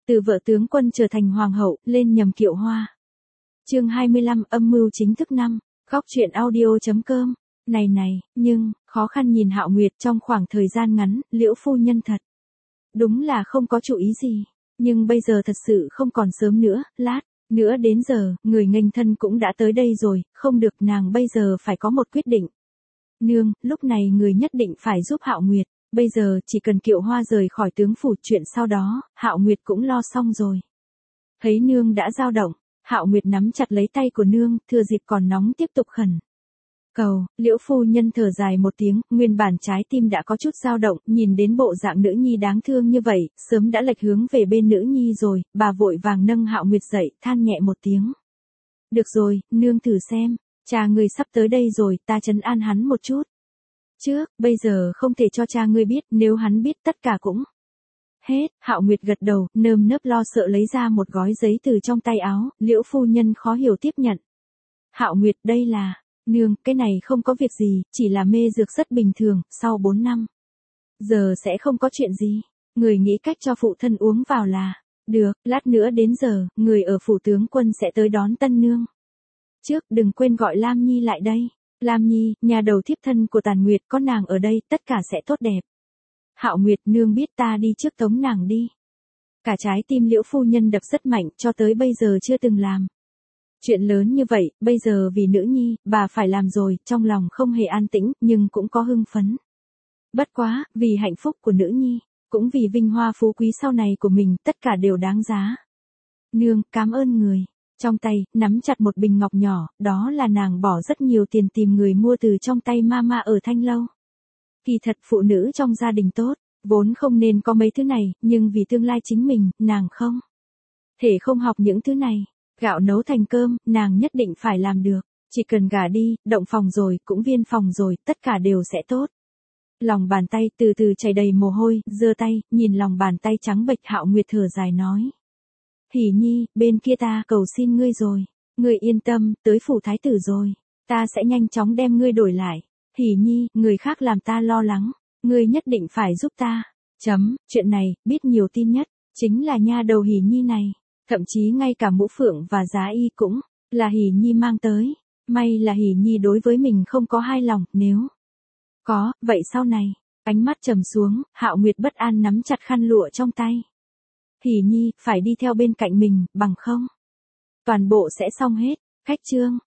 Từ vợ tướng quân trở thành hoàng hậu, lên nhầm kiệu hoa. Chương 25 âm mưu chính thức 5, góc truyện audio.com. Này, nhưng, khó khăn nhìn Hạo Nguyệt trong khoảng thời gian ngắn, Liễu phu nhân thật. Đúng là không có chủ ý gì. Nhưng bây giờ thật sự không còn sớm nữa, lát nữa đến giờ, người nghênh thân cũng đã tới đây rồi, không được, nàng bây giờ phải có một quyết định. Nương, lúc này người nhất định phải giúp Hạo Nguyệt. Bây giờ chỉ cần kiệu hoa rời khỏi tướng phủ, chuyện sau đó, Hạo Nguyệt cũng lo xong rồi. Thấy nương đã dao động, Hạo Nguyệt nắm chặt lấy tay của nương, thừa dịp còn nóng tiếp tục khẩn cầu. Liễu phu nhân thở dài một tiếng, nguyên bản trái tim đã có chút dao động, nhìn đến bộ dạng nữ nhi đáng thương như vậy, sớm đã lệch hướng về bên nữ nhi rồi, bà vội vàng nâng Hạo Nguyệt dậy, than nhẹ một tiếng. Được rồi, nương thử xem, cha ngươi sắp tới đây rồi, ta trấn an hắn một chút. Bây giờ không thể cho cha ngươi biết, nếu hắn biết tất cả cũng hết. Hạo Nguyệt gật đầu, nơm nớp lo sợ lấy ra một gói giấy từ trong tay áo, Liễu phu nhân khó hiểu tiếp nhận. Hạo Nguyệt, đây là, nương, cái này không có việc gì, chỉ là mê dược rất bình thường, sau 4 năm. Giờ sẽ không có chuyện gì, người nghĩ cách cho phụ thân uống vào là, được, lát nữa đến giờ, người ở phủ tướng quân sẽ tới đón tân nương. Đừng quên gọi Lam Nhi lại đây. Lam Nhi, nhà đầu thiếp thân của Tàn Nguyệt, có nàng ở đây, tất cả sẽ tốt đẹp. Hạo Nguyệt, nương biết, ta đi trước tống nàng đi. Cả trái tim Liễu phu nhân đập rất mạnh, cho tới bây giờ chưa từng làm. Chuyện lớn như vậy, bây giờ vì nữ nhi, bà phải làm rồi, trong lòng không hề an tĩnh, nhưng cũng có hưng phấn. Bất quá, vì hạnh phúc của nữ nhi, cũng vì vinh hoa phú quý sau này của mình, tất cả đều đáng giá. Nương, cảm ơn người. Trong tay, nắm chặt một bình ngọc nhỏ, đó là nàng bỏ rất nhiều tiền tìm người mua từ trong tay mama ở Thanh Lâu. Kỳ thật phụ nữ trong gia đình tốt, vốn không nên có mấy thứ này, nhưng vì tương lai chính mình, nàng không thể không học những thứ này. Gạo nấu thành cơm, nàng nhất định phải làm được. Chỉ cần gả đi, động phòng rồi, cũng viên phòng rồi, tất cả đều sẽ tốt. Lòng bàn tay từ từ chảy đầy mồ hôi, giơ tay, nhìn lòng bàn tay trắng bệch. Hạo Nguyệt thở dài nói. Hỉ Nhi, bên kia ta cầu xin ngươi rồi. Ngươi yên tâm, tới phủ thái tử rồi. Ta sẽ nhanh chóng đem ngươi đổi lại. Hỉ Nhi, người khác làm ta lo lắng. Ngươi nhất định phải giúp ta. Chuyện này, biết nhiều tin nhất, chính là nha đầu Hỉ Nhi này. Thậm chí ngay cả mũ phượng và giá y cũng là Hỉ Nhi mang tới. May là Hỉ Nhi đối với mình không có hai lòng, nếu có, vậy sau này. Ánh mắt trầm xuống, Hạo Nguyệt bất an nắm chặt khăn lụa trong tay. Hỉ Nhi, phải đi theo bên cạnh mình, bằng không toàn bộ sẽ xong hết. Cách chương